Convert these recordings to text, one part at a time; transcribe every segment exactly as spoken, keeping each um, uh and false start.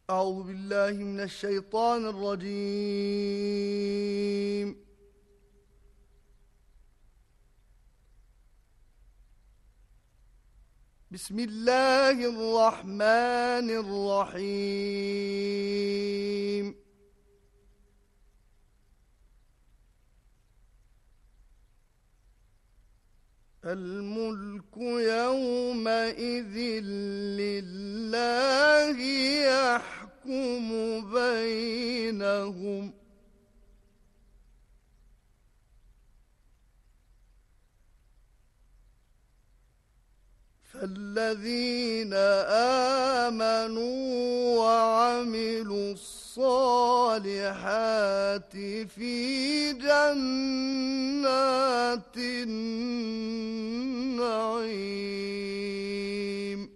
أعوذ بالله من الشيطان الرجيم. بسم الله الرحمن الرحيم. الملك يومئذ لله يحكم بينهم فالذين آمنوا وعملوا الصالحات في جنات النعيم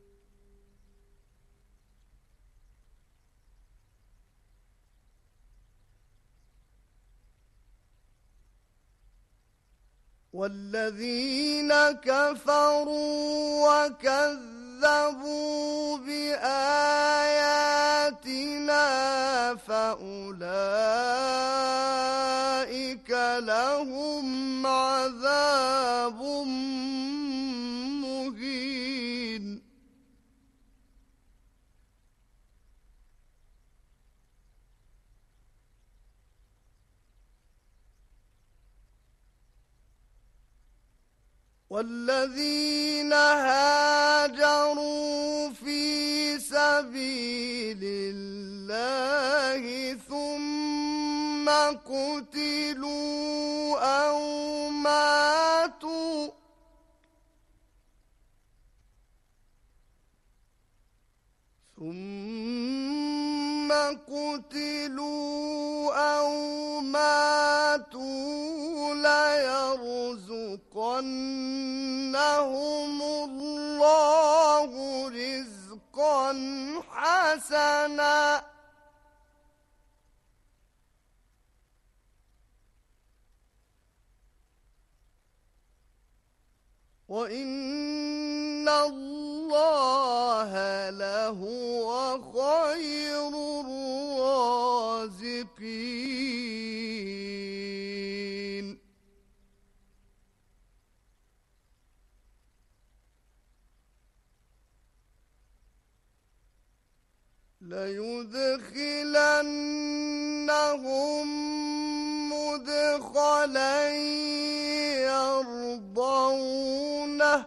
والذين كفروا وكذبوا بآياتنا فأولئك لهم عذاب مهين والذين هاجروا في سبيل الله ثم قتلوا أو ماتوا ثم قتلوا أو ماتوا ليرزقنهم الله رزقا حسنا وإن الله لهو خير الرازقين ليدخلنهم مدخلا يرضونه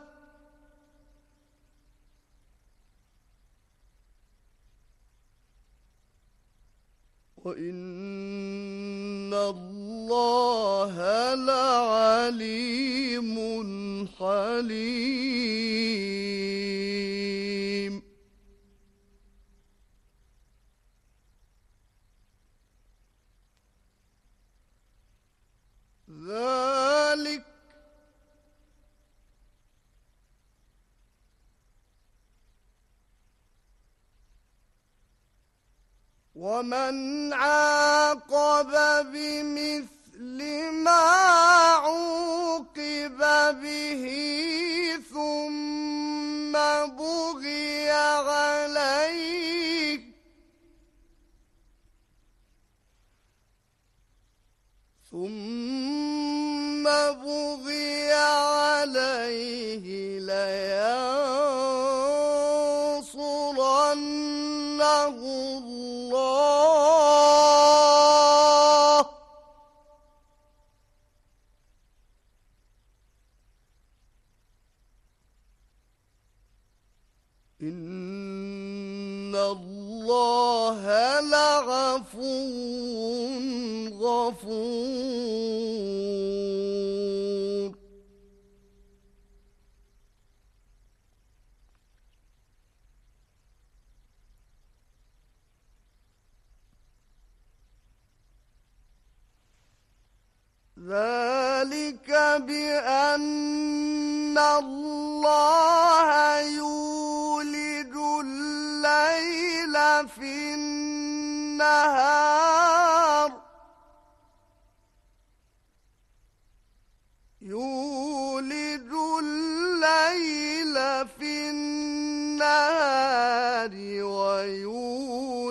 وإن الله لعليم حليم ذلك ومن عاقب بمثل ما عوقب به ثم بغي عليه ثم بغي عليه لينصرنه الله إن الله لعفو غفور ذلك بأن الله يولج الليل في النهار يولج الليل في النهار ويولج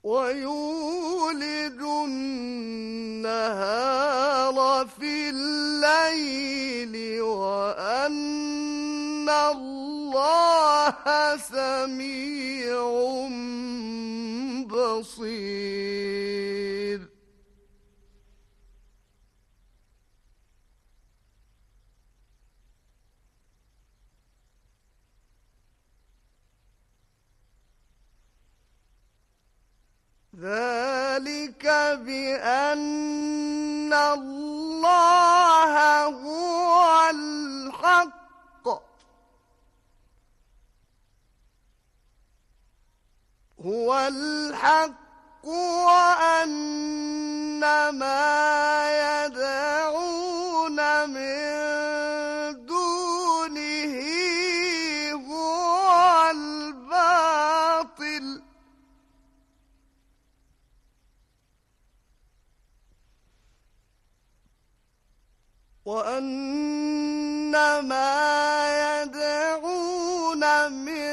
ويولج النهار في الليل وأن الله سميع بصير ذلك بأن الله هو الحق هو الحق وأن ما يدعون من دونه هو الباطل وأن ما يدعون من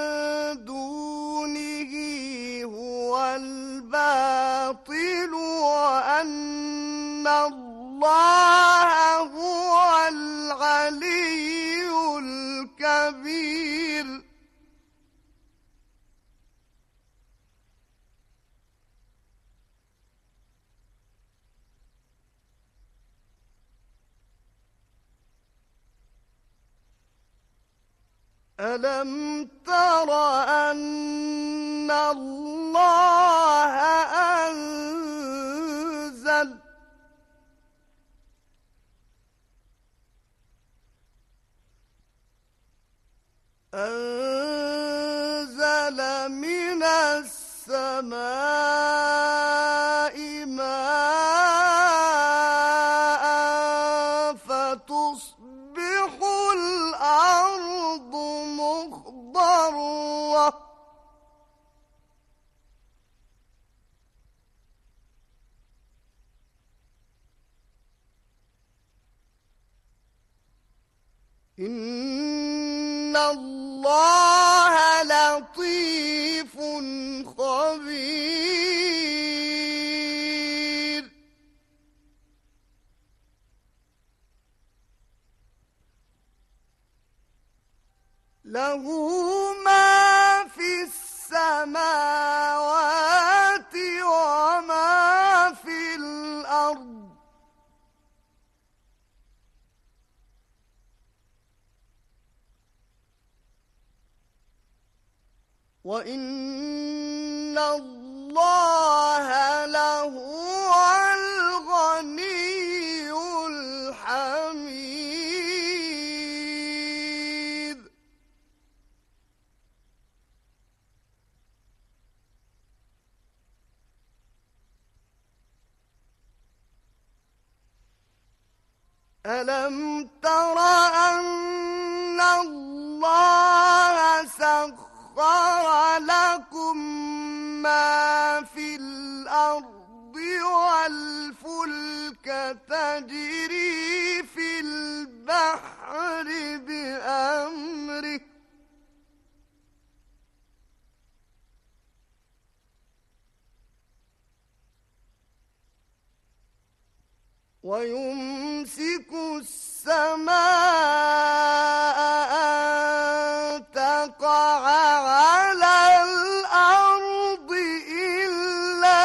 دونه هو الباطل وأن الله هو العلي الكبير ألم تر أن الله أنزل أنزل من السماء ماء فتصبح الأرض مخضرة إن الله لطيف خبير له ما في السماوات وما في الأرض وإن الله لهو الغني الحميد ألم تر أن الله سخر لكم ما في الأرض والفلك تجري في البحر بأمره ويمسك السماء أن تقع على الأرض إلا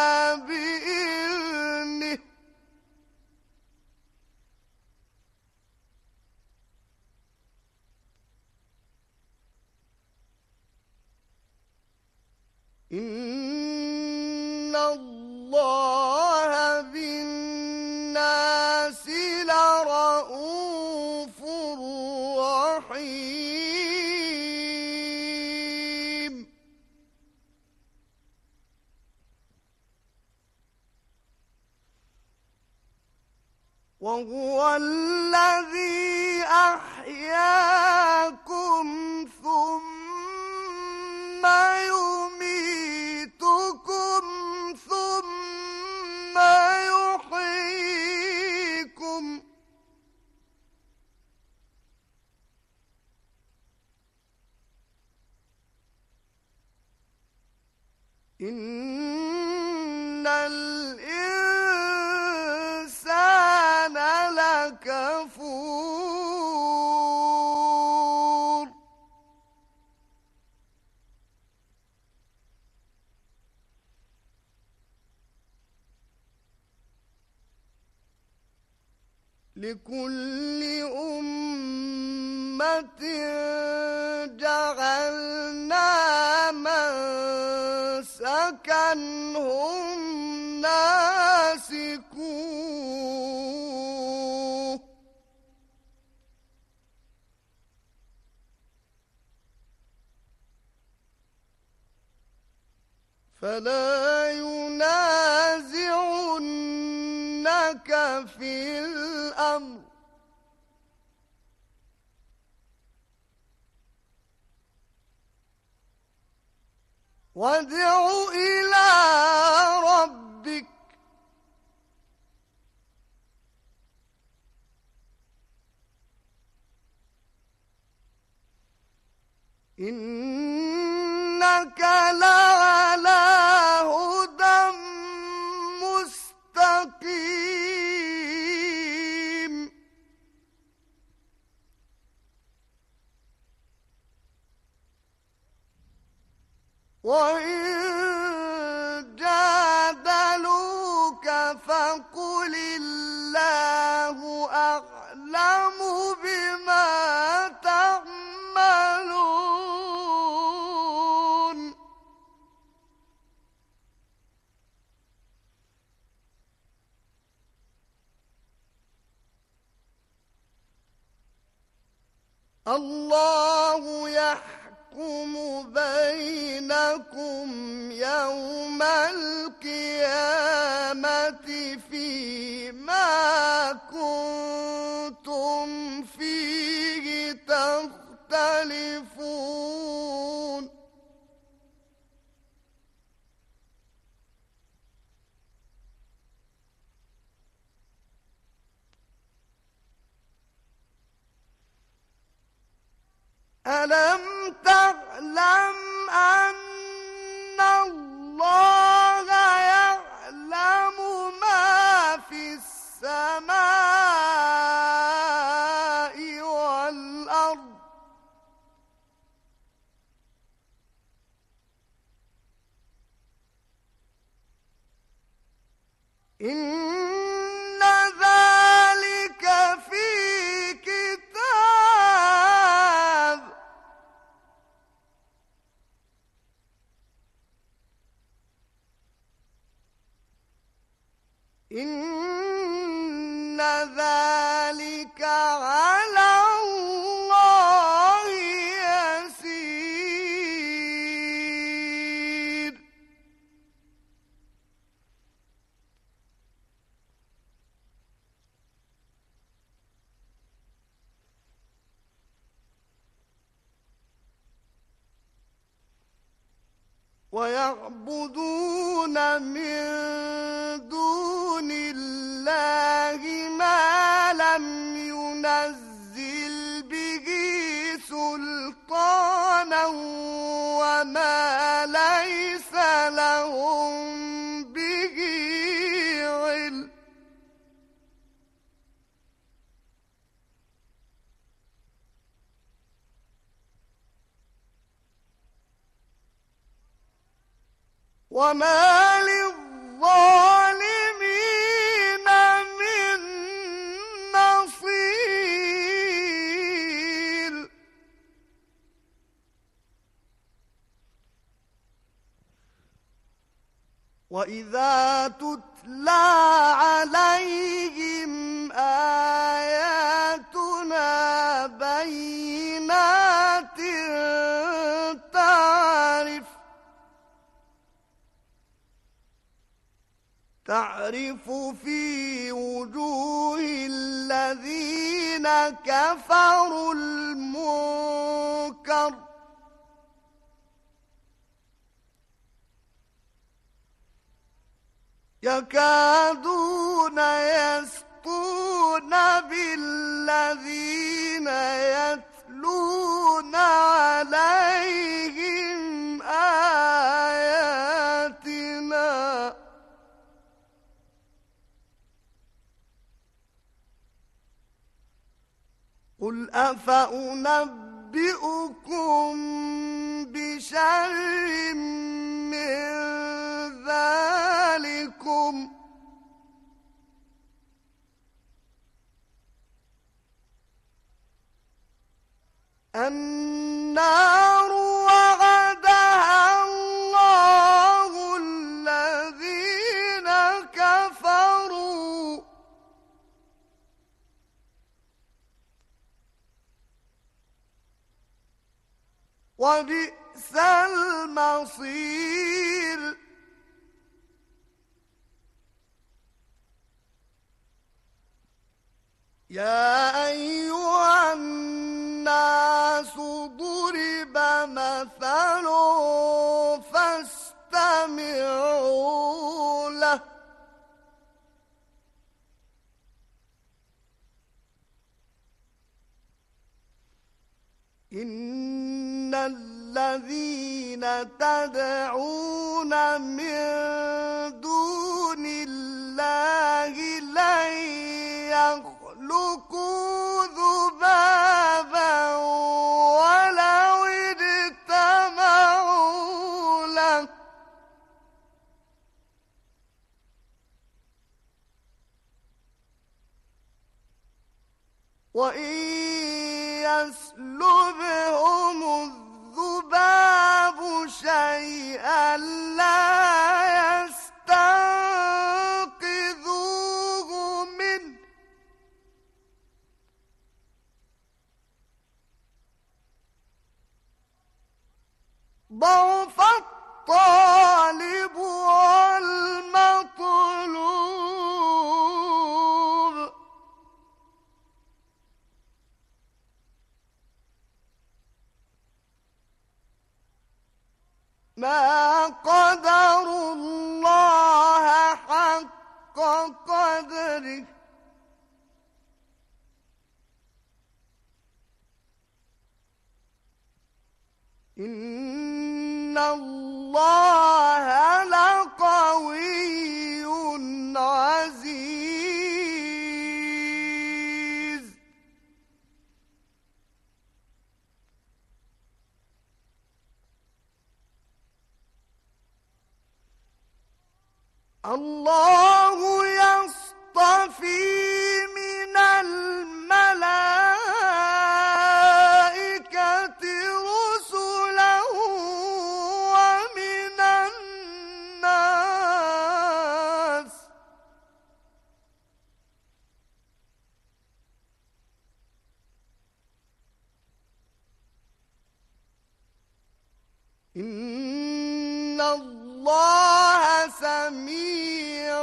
بإذنه إن الله بالناس لرءوف رحيم وهو الذي أحياكم ثم يميتكم ثم يحييكم إن لكل أمة جعلنا منسكا هم ناسكوه فلا ينازعنك في الأمر وادع إلى ربك إنك لعلى هدى مستقيم وإن جادلوك فقل الله أعلم بما تعملون الله يحكم بينكم يوم القيامة فيما كنتم فيه تختلفون ألم تعلم أن الله يعلم ما في السماء والأرض إن ذلك في كتاب إن ذلك على الله يسير ويعبدون من دون الله ما لم ينزل به سلطانا وما ليس لهم به علم وما للظالمين من نصير وإذا تتلى عليهم آياتنا بينات تعرف تعرف في وجوه الذين كفروا المنكر يكادون يسطون بالذين يتلون عليهم آياتنا قل أفأنبئكم بشر من ذلكم يا أيها الناس ضرب مثل فاستمعوا له إن الذين تدعون من دون الله لن يخلقوا ذبابا ولو اجتمعوا له وإن يسلبهم الذباب شيئا لا يستنقذوه منه ضعف الطالب والمطلوب ما قدروا الله حق قدره إن الله لقوي عزيز الله يصطفي من الملائكة رسلا ومن الناس إن الله سميع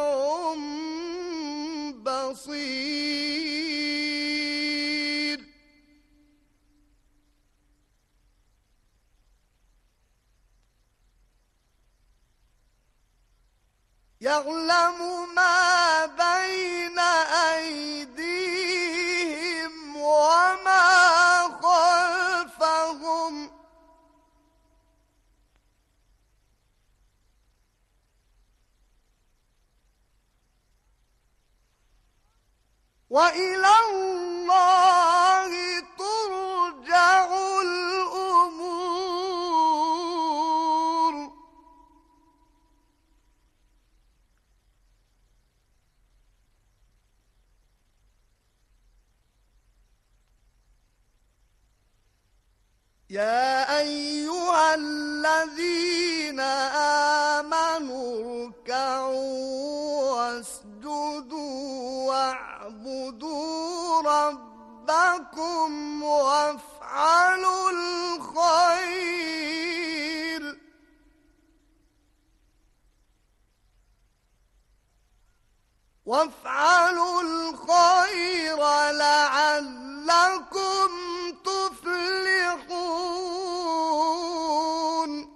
بصير يعلم ما بين أيديهم وما خلفهم وإلى الله ترجع الأمور يا أيها الذين آمنوا اركعوا واسجدوا واعبدوا ربكم وافعلوا الخير وافعلوا الخير لعلكم تفلحون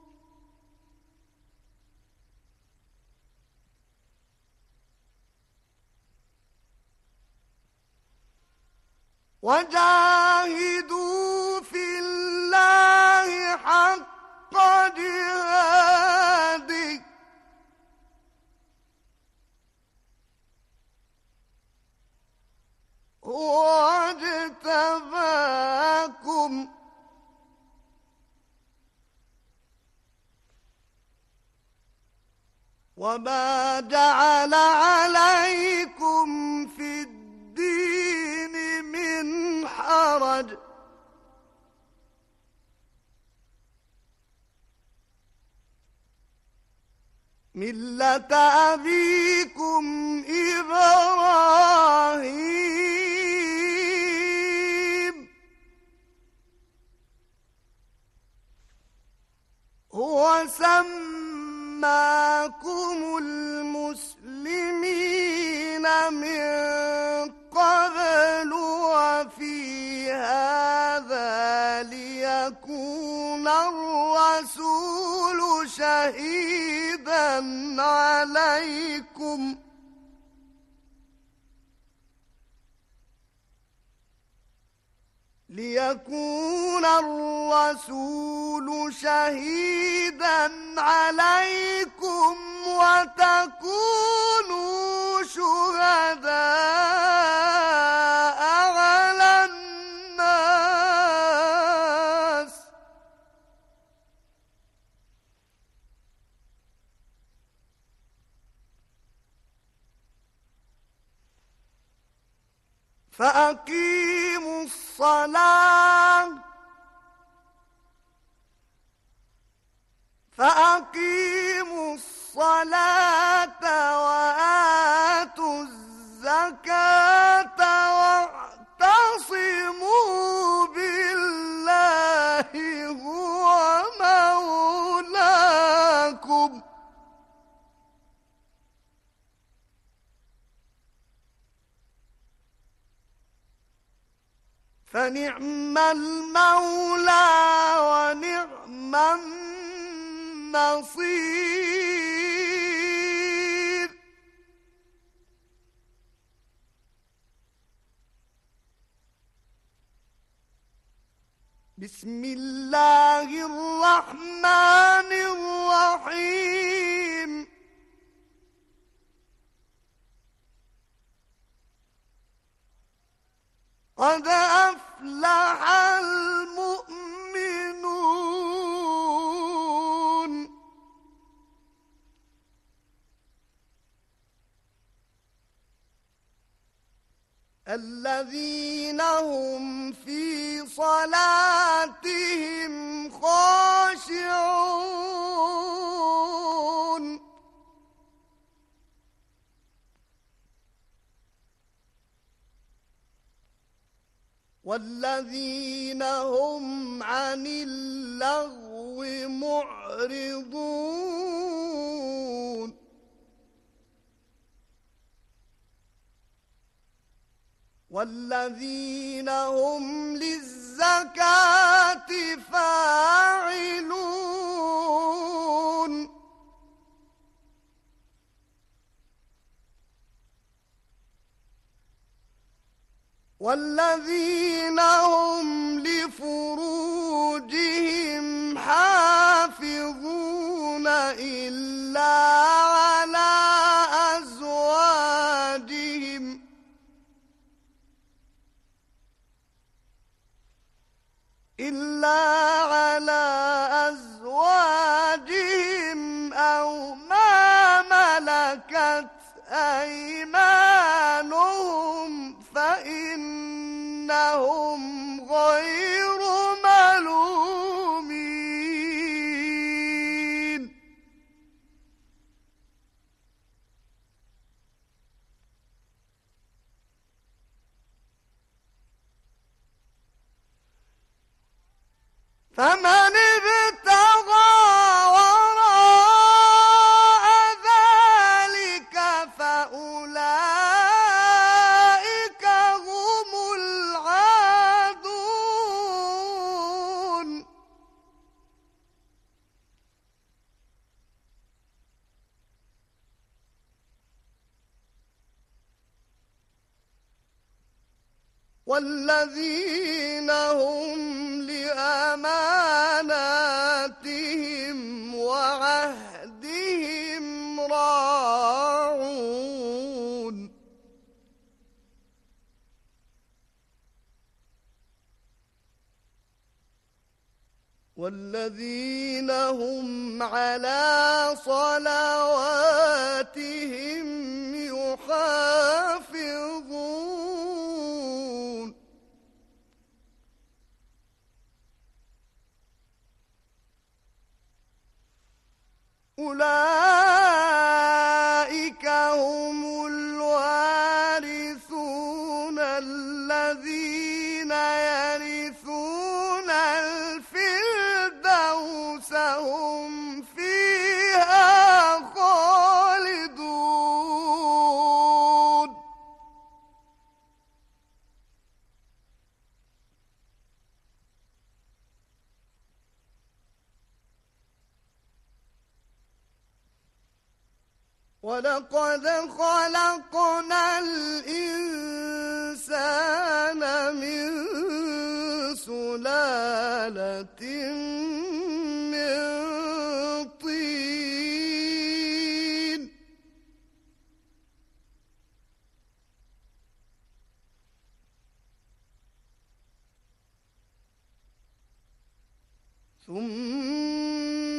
وجاهدوا في الله حق جهاده هو اجتباكم وما جعل عليكم في الدين من حرج ملة أبيكم إبراهيم هو سماكم المسلمين من قبل شهيدا عليكم ليكون الرسول شهيدا عليكم وتكونوا شهداء على الناس فأقيموا الصلاة فأقيموا الصلاة وآتوا الزكاة واعتصموا بالله هو مولاكم فنعم المولى ونعم النصير بسم الله الرحمن الرحيم قد أفلح المؤمنون الذين هم في صلاتهم خاشعون والذين هم عن اللغو معرضون والذين هم للزكاة فاعلون والذين هم لفروجهم حافظون إلا على أزواجهم إلا على أزواجهم أو ما ملكت أيمانهم فإنهم غير ملومين فمن ابتغى وراء ذلك فأولئك هم العادون والذين هم لأماناتهم وعهدهم راعون والذين هم على صلواتهم يحافظون أولئك هم الوارثون الذين يرثون الفردوس هم فيها خالدون ولقد خلقنا الإنسان من سلالة من طين ثم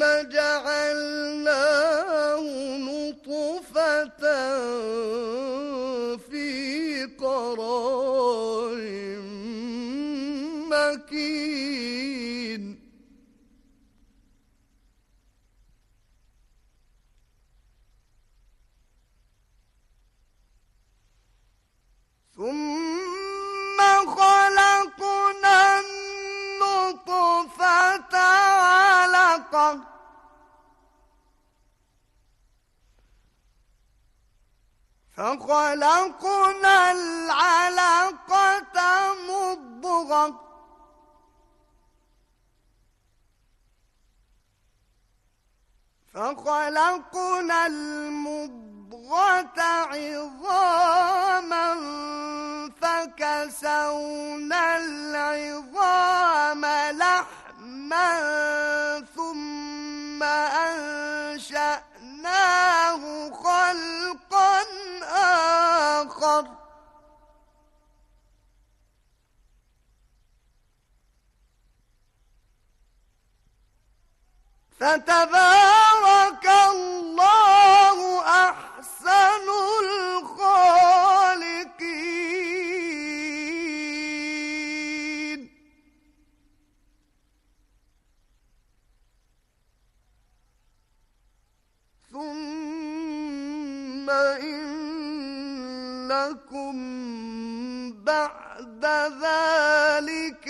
جعلناه نطفة في قرار مكين ثم خلقنا النطفة علقة فخلقنا العلقة مضغة فخلقنا المضغة عظاما فكسونا العظام لحما ثم أنشأناه خلقا آخر فتبارك الله أحسن الخالقين ثم إنكم بعد ذلك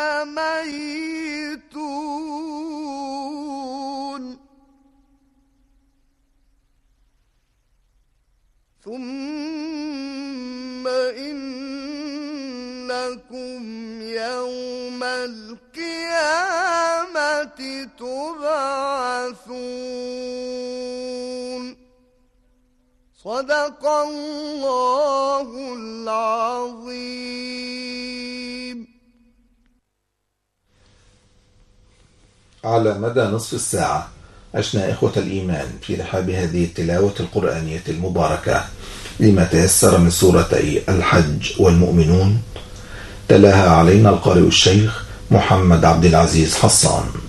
لميتون ثم إنكم يوم القيامة تبعثون صدق الله العظيم. على مدى نصف الساعة عشنا إخوة الإيمان في رحاب هذه التلاوة القرآنية المباركة لما تيسر من سورتي الحج والمؤمنون، تلاها علينا القارئ الشيخ محمد عبد العزيز حصان.